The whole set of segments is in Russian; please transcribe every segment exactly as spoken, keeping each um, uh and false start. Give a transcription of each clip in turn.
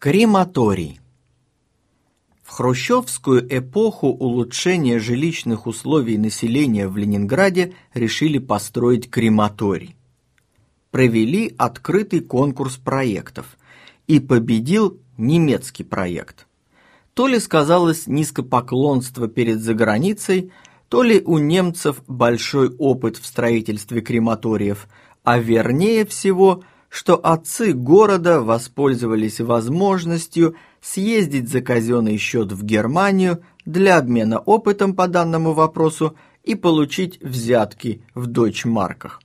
Крематорий. В хрущевскую эпоху улучшения жилищных условий населения в Ленинграде решили построить крематорий. Провели открытый конкурс проектов, и победил немецкий проект. То ли сказалось низкопоклонство перед заграницей, то ли у немцев большой опыт в строительстве крематориев, а вернее всего, что отцы города воспользовались возможностью съездить за казенный счет в Германию для обмена опытом по данному вопросу и получить взятки в дойчмарках.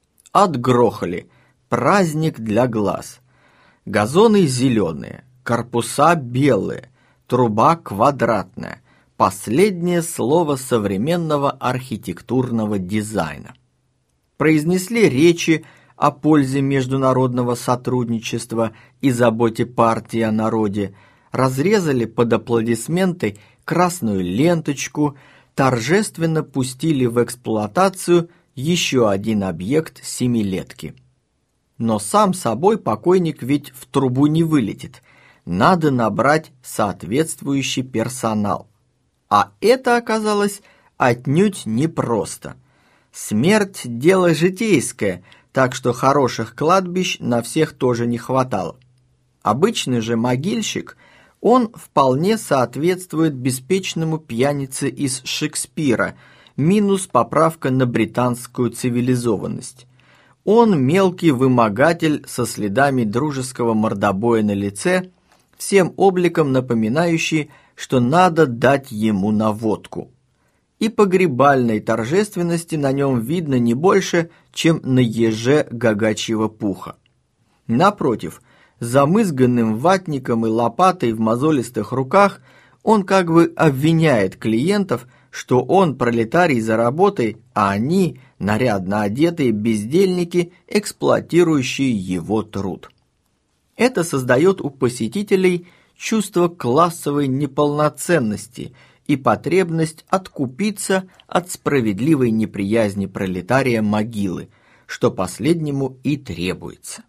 Отгрохали. Праздник для глаз. Газоны зеленые, корпуса белые, труба квадратная. Последнее слово современного архитектурного дизайна. Произнесли речи о пользе международного сотрудничества и заботе партии о народе, разрезали под аплодисменты красную ленточку, торжественно пустили в эксплуатацию еще один объект семилетки. Но сам собой покойник ведь в трубу не вылетит, надо набрать соответствующий персонал. А это оказалось отнюдь непросто. Смерть – дело житейское, так что хороших кладбищ на всех тоже не хватало. Обычный же могильщик, он вполне соответствует беспечному пьянице из Шекспира, минус поправка на британскую цивилизованность. Он мелкий вымогатель со следами дружеского мордобоя на лице, всем обликом напоминающий, что надо дать ему на водку. И погребальной торжественности на нем видно не больше, чем на еже гагачьего пуха. Напротив, замызганным ватником и лопатой в мозолистых руках он как бы обвиняет клиентов, что он пролетарий за работой, а они нарядно одетые бездельники, эксплуатирующие его труд. Это создает у посетителей чувство классовой неполноценности и потребность откупиться от справедливой неприязни пролетария могилы, что последнему и требуется.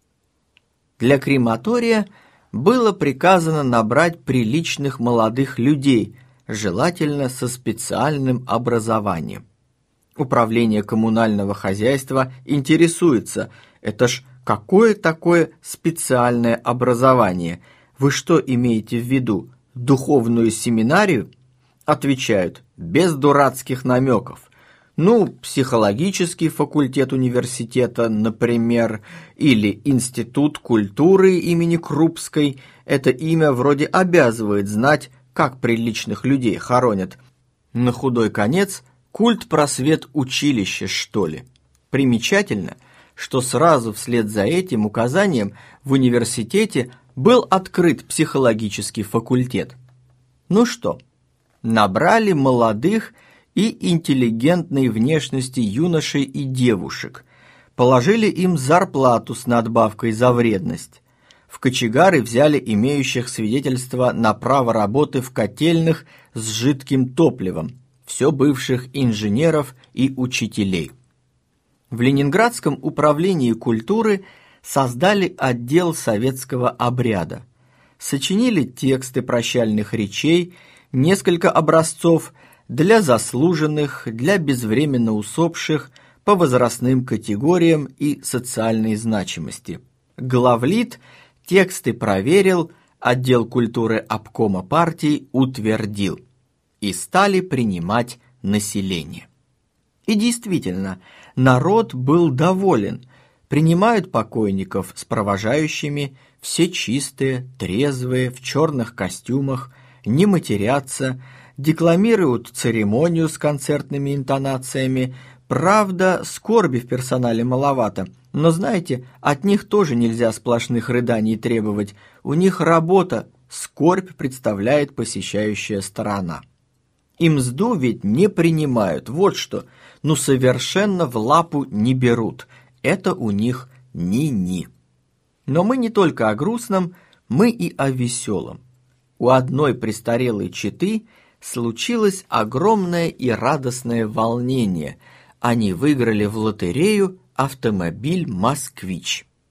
Для крематория было приказано набрать приличных молодых людей, желательно со специальным образованием. Управление коммунального хозяйства интересуется, это ж какое такое специальное образование? Вы что имеете в виду, духовную семинарию? Отвечают, без дурацких намеков. Ну, психологический факультет университета, например, или Институт культуры имени Крупской. Это имя вроде обязывает знать, как приличных людей хоронят. На худой конец культ-просвет училище, что ли. Примечательно, что сразу вслед за этим указанием в университете был открыт психологический факультет. Ну что, набрали молодых и интеллигентной внешности юношей и девушек, положили им зарплату с надбавкой за вредность. В кочегары взяли имеющих свидетельство на право работы в котельных с жидким топливом, все бывших инженеров и учителей. В Ленинградском управлении культуры создали отдел советского обряда, сочинили тексты прощальных речей, несколько образцов для заслуженных, для безвременно усопших, по возрастным категориям и социальной значимости. Главлит тексты проверил, отдел культуры обкома партии утвердил. И стали принимать население. И действительно, народ был доволен. Принимают покойников с провожающими, все чистые, трезвые, в черных костюмах, не матерятся, декламируют церемонию с концертными интонациями. Правда, скорби в персонале маловато, но, знаете, от них тоже нельзя сплошных рыданий требовать. У них работа, скорбь представляет посещающая сторона. И мзду ведь не принимают, вот что, ну совершенно в лапу не берут. Это у них ни-ни. Но мы не только о грустном, мы и о веселом. У одной престарелой четы случилось огромное и радостное волнение. Они выиграли в лотерею автомобиль «Москвич».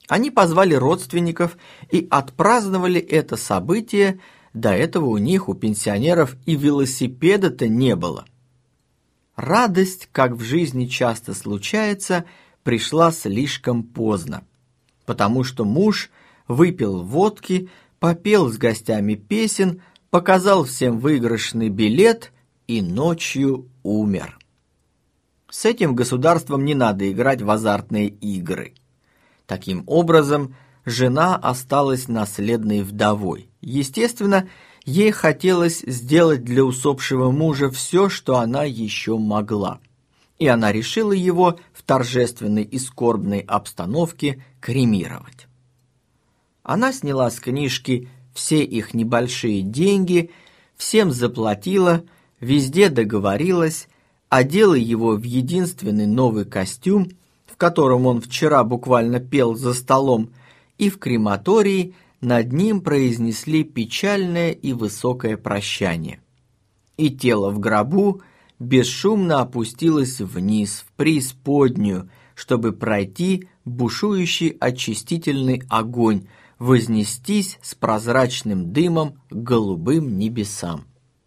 Они позвали родственников и отпраздновали это событие. До этого у них, у пенсионеров, и велосипеда-то не было. Радость, как в жизни часто случается, пришла слишком поздно, потому что муж выпил водки, попел с гостями песен, показал всем выигрышный билет и ночью умер. С этим государством не надо играть в азартные игры. Таким образом, жена осталась наследной вдовой. Естественно, ей хотелось сделать для усопшего мужа все, что она еще могла. И она решила его в торжественной и скорбной обстановке кремировать. Она сняла с книжки все их небольшие деньги, всем заплатила, везде договорилась, одела его в единственный новый костюм, в котором он вчера буквально пел за столом, и в крематории над ним произнесли печальное и высокое прощание. И тело в гробу бесшумно опустилось вниз, в преисподнюю, чтобы пройти бушующий очистительный огонь, вознестись с прозрачным дымом к голубым небесам.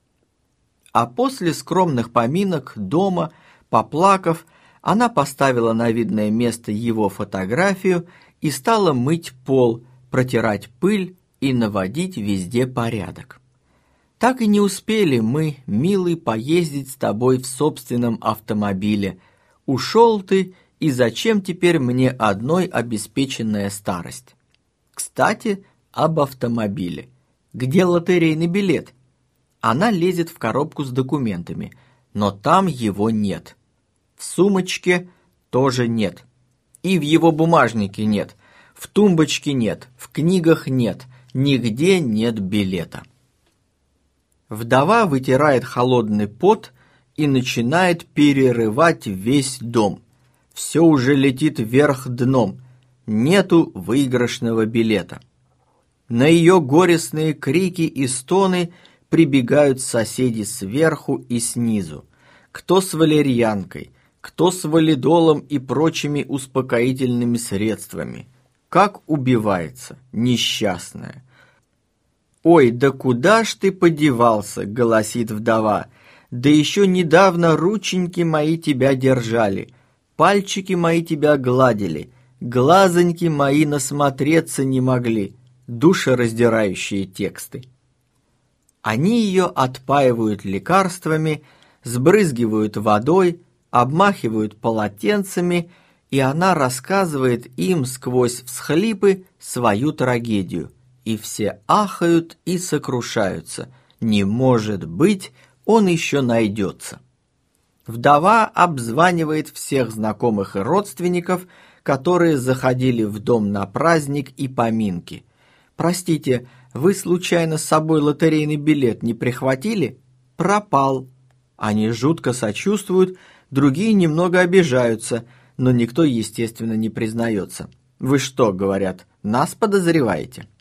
А после скромных поминок дома, поплакав, она поставила на видное место его фотографию и стала мыть пол, протирать пыль и наводить везде порядок. Так и не успели мы, милый, поездить с тобой в собственном автомобиле. Ушел ты, и зачем теперь мне одной обеспеченная старость? Кстати, об автомобиле. Где лотерейный билет? Она лезет в коробку с документами, но там его нет. В сумочке тоже нет. И в его бумажнике нет. В тумбочке нет. В книгах нет. Нигде нет билета. Вдова вытирает холодный пот и начинает перерывать весь дом. Все уже летит вверх дном. Нету выигрышного билета. На ее горестные крики и стоны прибегают соседи сверху и снизу. Кто с валерьянкой, кто с валидолом и прочими успокоительными средствами. Как убивается несчастная. «Ой, да куда ж ты подевался?» — голосит вдова. «Да еще недавно рученьки мои тебя держали, пальчики мои тебя гладили, глазоньки мои насмотреться не могли». Душераздирающие тексты. Они ее отпаивают лекарствами, сбрызгивают водой, обмахивают полотенцами, и она рассказывает им сквозь всхлипы свою трагедию. И все ахают и сокрушаются. Не может быть, он еще найдется. Вдова обзванивает всех знакомых и родственников, которые заходили в дом на праздник и поминки. «Простите, вы случайно с собой лотерейный билет не прихватили?» «Пропал». Они жутко сочувствуют, другие немного обижаются, но никто, естественно, не признается. «Вы что, — говорят, — нас подозреваете?»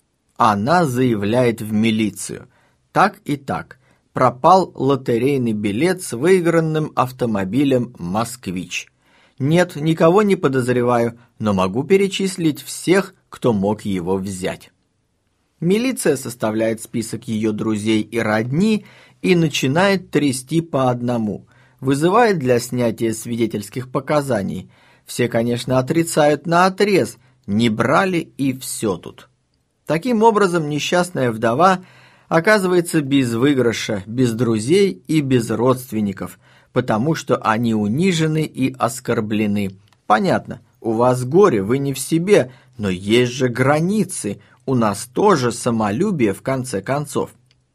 Она заявляет в милицию. Так и так. Пропал лотерейный билет с выигранным автомобилем «Москвич». Нет, никого не подозреваю, но могу перечислить всех, кто мог его взять. Милиция составляет список ее друзей и родни и начинает трясти по одному. Вызывает для снятия свидетельских показаний. Все, конечно, отрицают наотрез, не брали и все тут. Таким образом, несчастная вдова оказывается без выигрыша, без друзей и без родственников, потому что они унижены и оскорблены. Понятно, у вас горе, вы не в себе, но есть же границы, у нас тоже самолюбие в конце концов.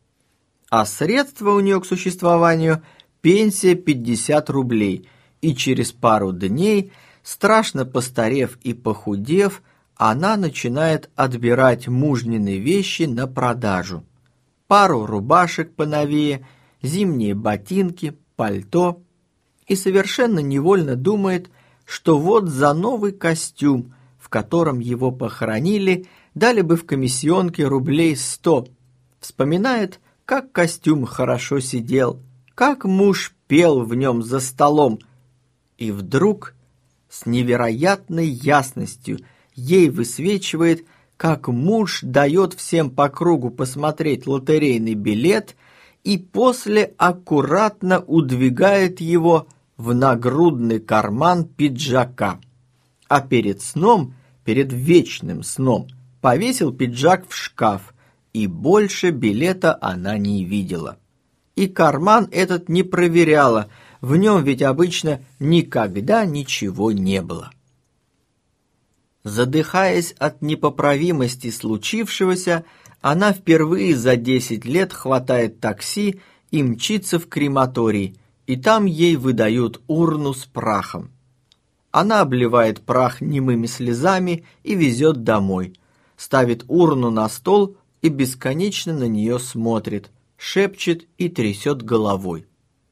А средства у нее к существованию – пенсия пятьдесят рублей, и через пару дней, страшно постарев и похудев, она начинает отбирать мужнины вещи на продажу. Пару рубашек поновее, зимние ботинки, пальто, и совершенно невольно думает, что вот за новый костюм, в котором его похоронили, дали бы в комиссионке рублей сто. Вспоминает, как костюм хорошо сидел, как муж пел в нем за столом. И вдруг с невероятной ясностью, ей высвечивает, как муж дает всем по кругу посмотреть лотерейный билет и после аккуратно удвигает его в нагрудный карман пиджака. А перед сном, перед вечным сном, повесил пиджак в шкаф, и больше билета она не видела. И карман этот не проверяла, в нем ведь обычно никогда ничего не было. Задыхаясь от непоправимости случившегося, она впервые за десять лет хватает такси и мчится в крематорий, и там ей выдают урну с прахом. Она обливает прах немыми слезами и везет домой, ставит урну на стол и бесконечно на нее смотрит, шепчет и трясет головой.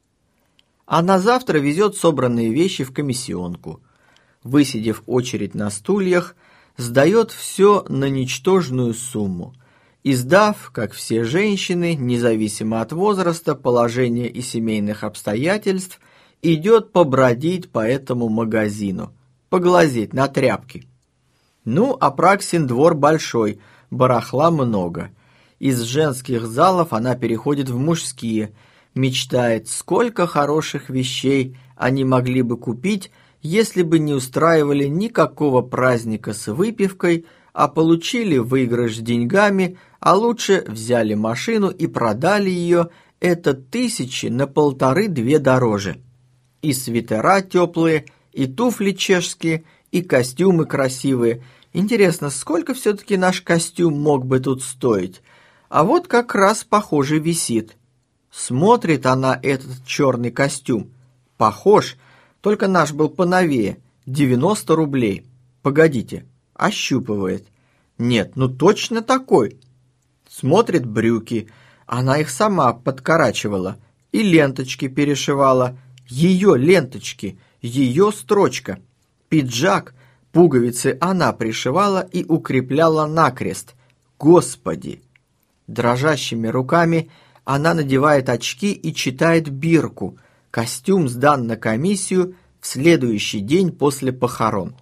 А на завтра везет собранные вещи в комиссионку. Высидев очередь на стульях, сдает все на ничтожную сумму и, сдав, как все женщины, независимо от возраста, положения и семейных обстоятельств, идет побродить по этому магазину, поглазеть на тряпки. Ну, Апраксин двор большой, барахла много. Из женских залов она переходит в мужские, мечтает, сколько хороших вещей они могли бы купить, если бы не устраивали никакого праздника с выпивкой, а получили выигрыш деньгами, а лучше взяли машину и продали ее, это тысячи на полторы-две дороже. И свитера теплые, и туфли чешские, и костюмы красивые. Интересно, сколько все-таки наш костюм мог бы тут стоить? А вот как раз, похоже, висит. Смотрит она этот черный костюм. Похож, только наш был поновее, девяносто рублей. Погодите, ощупывает. Нет, ну точно такой. Смотрит брюки, она их сама подкорачивала и ленточки перешивала. Ее ленточки, ее строчка. Пиджак, пуговицы она пришивала и укрепляла накрест. Господи! Дрожащими руками она надевает очки и читает бирку. Костюм сдан на комиссию в следующий день после похорон.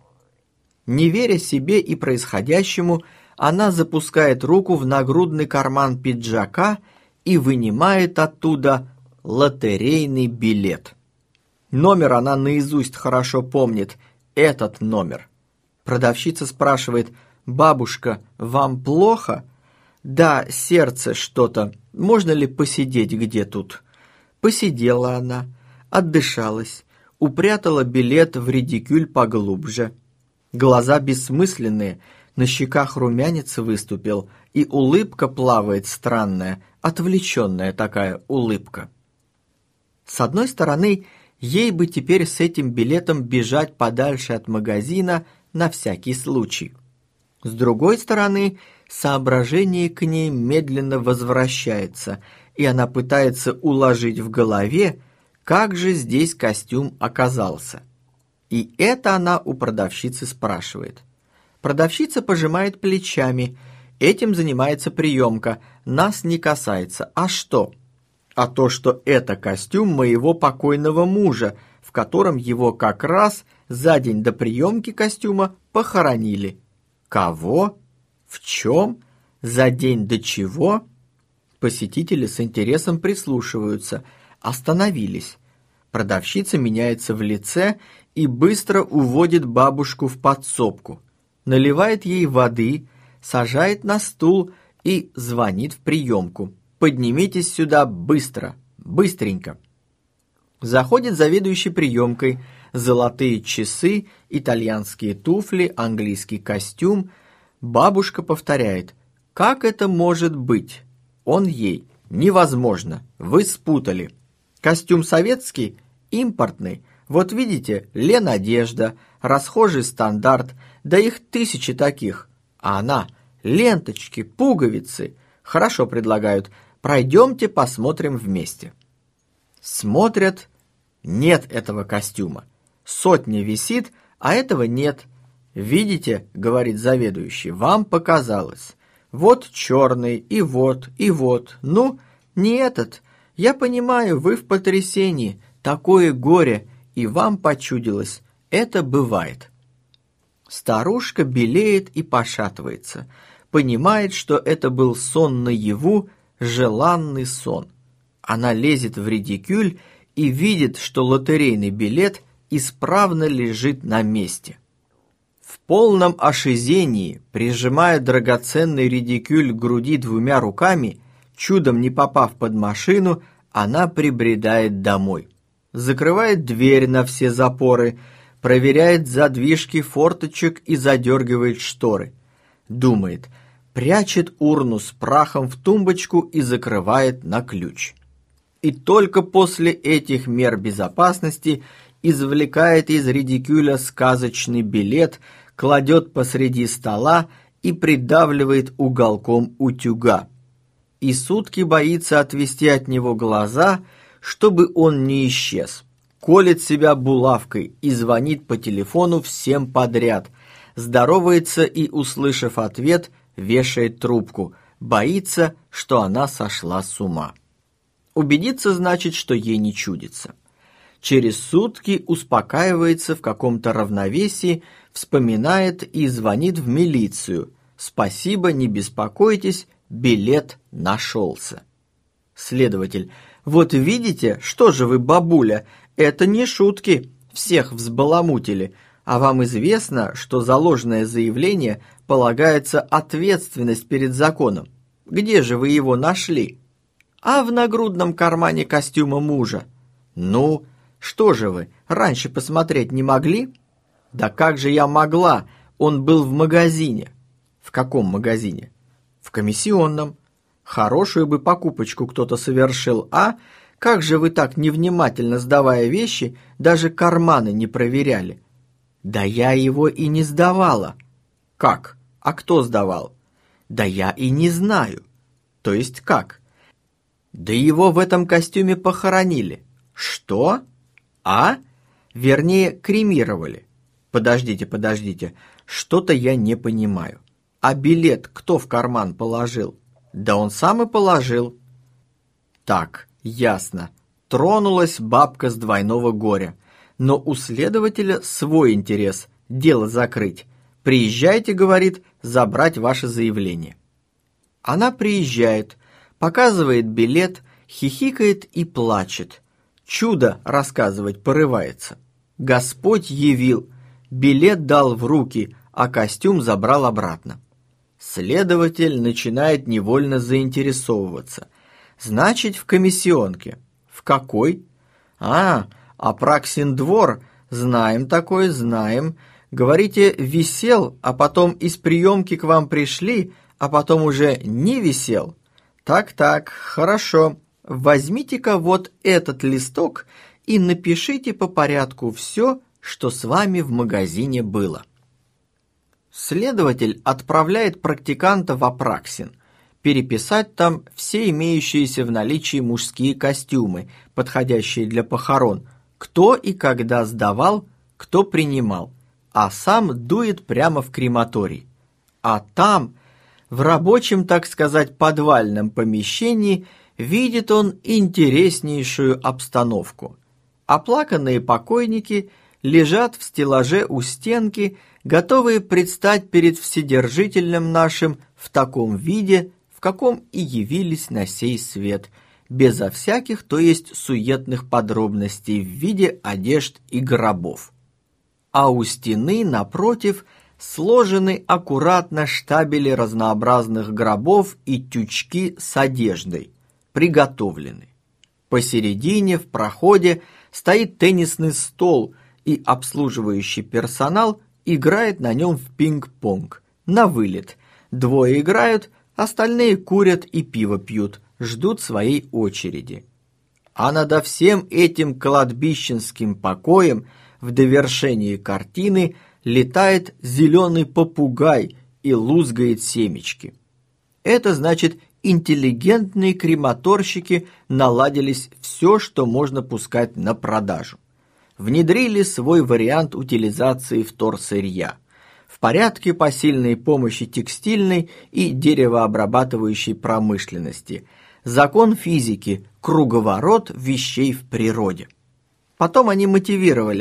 Не веря себе и происходящему, она запускает руку в нагрудный карман пиджака и вынимает оттуда лотерейный билет. Номер она наизусть хорошо помнит, этот номер. Продавщица спрашивает: «Бабушка, вам плохо?» «Да, сердце что-то. Можно ли посидеть где тут?» Посидела она, отдышалась, упрятала билет в редикюль поглубже. Глаза бессмысленные, на щеках румянец выступил, и улыбка плавает странная, отвлеченная такая улыбка. С одной стороны, ей бы теперь с этим билетом бежать подальше от магазина на всякий случай. С другой стороны, соображение к ней медленно возвращается, и она пытается уложить в голове, как же здесь костюм оказался. И это она у продавщицы спрашивает. Продавщица пожимает плечами. Этим занимается приемка. Нас не касается. А что? А то, что это костюм моего покойного мужа, в котором его как раз за день до приемки костюма похоронили. Кого? В чем? За день до чего? Посетители с интересом прислушиваются, остановились. Продавщица меняется в лице и быстро уводит бабушку в подсобку, наливает ей воды, сажает на стул и звонит в приемку. «Поднимитесь сюда быстро, быстренько». Заходит заведующий приемкой, золотые часы, итальянские туфли, английский костюм. Бабушка повторяет: «Как это может быть?» Он ей: «Невозможно, вы спутали. Костюм советский, импортный. Вот видите, Ленодежда, расхожий стандарт, да их тысячи таких. А она: ленточки, пуговицы. Хорошо, предлагают, пройдемте посмотрим вместе». Смотрят, нет этого костюма. Сотня висит, а этого нет. «Видите, — говорит заведующий, — вам показалось. Вот черный, и вот, и вот. Ну, не этот. Я понимаю, вы в потрясении, такое горе, и вам почудилось. Это бывает». Старушка белеет и пошатывается, понимает, что это был сон наяву, желанный сон. Она лезет в редикюль и видит, что лотерейный билет исправно лежит на месте. В полном ошизении, прижимая драгоценный редикюль к груди двумя руками, чудом не попав под машину, она прибредает домой. Закрывает дверь на все запоры, проверяет задвижки форточек и задергивает шторы. Думает, прячет урну с прахом в тумбочку и закрывает на ключ. И только после этих мер безопасности извлекает из редикюля сказочный билет, кладет посреди стола и придавливает уголком утюга. И сутки боится отвести от него глаза, чтобы он не исчез. Колет себя булавкой и звонит по телефону всем подряд. Здоровается и, услышав ответ, вешает трубку. Боится, что она сошла с ума. Убедиться значит, что ей не чудится. Через сутки успокаивается в каком-то равновесии, вспоминает и звонит в милицию. Спасибо, не беспокойтесь, билет нашелся. Следователь: вот видите, что же вы, бабуля, это не шутки, всех взбаламутили, а вам известно, что за ложное заявление полагается ответственность перед законом. Где же вы его нашли? А в нагрудном кармане костюма мужа. Ну, что же вы, раньше посмотреть не могли? Да как же я могла, он был в магазине. В каком магазине? В комиссионном. Хорошую бы покупочку кто-то совершил, а? Как же вы так невнимательно, сдавая вещи, даже карманы не проверяли? Да я его и не сдавала. Как? А кто сдавал? Да я и не знаю. То есть как? Да его в этом костюме похоронили. Что? А? Вернее, кремировали. Подождите, подождите, что-то я не понимаю. А билет кто в карман положил? Да он сам и положил. Так, ясно. Тронулась бабка с двойного горя. Но у следователя свой интерес – дело закрыть. Приезжайте, говорит, забрать ваше заявление. Она приезжает, показывает билет, хихикает и плачет. Чудо рассказывать порывается. Господь явил, билет дал в руки, а костюм забрал обратно. Следователь начинает невольно заинтересовываться. Значит, в комиссионке. В какой? А, Апраксин двор. Знаем такой, знаем. Говорите, висел, а потом из приемки к вам пришли, а потом уже не висел. Так-так, хорошо. Возьмите-ка вот этот листок и напишите по порядку все, что с вами в магазине было. Следователь отправляет практиканта в Апраксин, переписать там все имеющиеся в наличии мужские костюмы, подходящие для похорон, кто и когда сдавал, кто принимал, а сам дует прямо в крематорий. А там, в рабочем, так сказать, подвальном помещении, видит он интереснейшую обстановку. Оплаканные покойники лежат в стеллаже у стенки, готовые предстать перед Вседержителем нашим в таком виде, в каком и явились на сей свет, безо всяких, то есть суетных подробностей в виде одежд и гробов. А у стены, напротив, сложены аккуратно штабели разнообразных гробов и тючки с одеждой, приготовлены. Посередине, в проходе, стоит теннисный стол, и обслуживающий персонал играет на нем в пинг-понг, на вылет. Двое играют, остальные курят и пиво пьют, ждут своей очереди. А над всем этим кладбищенским покоем в довершении картины летает зеленый попугай и лузгает семечки. Это значит, интеллигентные крематорщики наладились все, что можно пускать на продажу. Внедрили свой вариант утилизации вторсырья в порядке посильной помощи текстильной и деревообрабатывающей промышленности, закон физики, круговорот вещей в природе. Потом они мотивировали,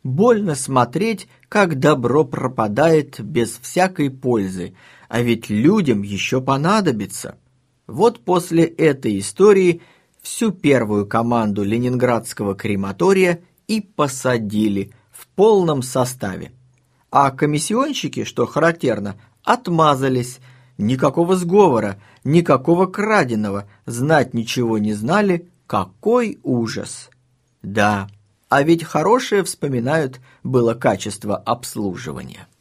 Больно смотреть, как добро пропадает без всякой пользы, а ведь людям еще понадобится. Вот после этой истории всю первую команду ленинградского крематория и посадили в полном составе. А комиссионщики, что характерно, отмазались. Никакого сговора, никакого краденого, знать ничего не знали. Какой ужас! Да, а ведь хорошее, вспоминают, было качество обслуживания.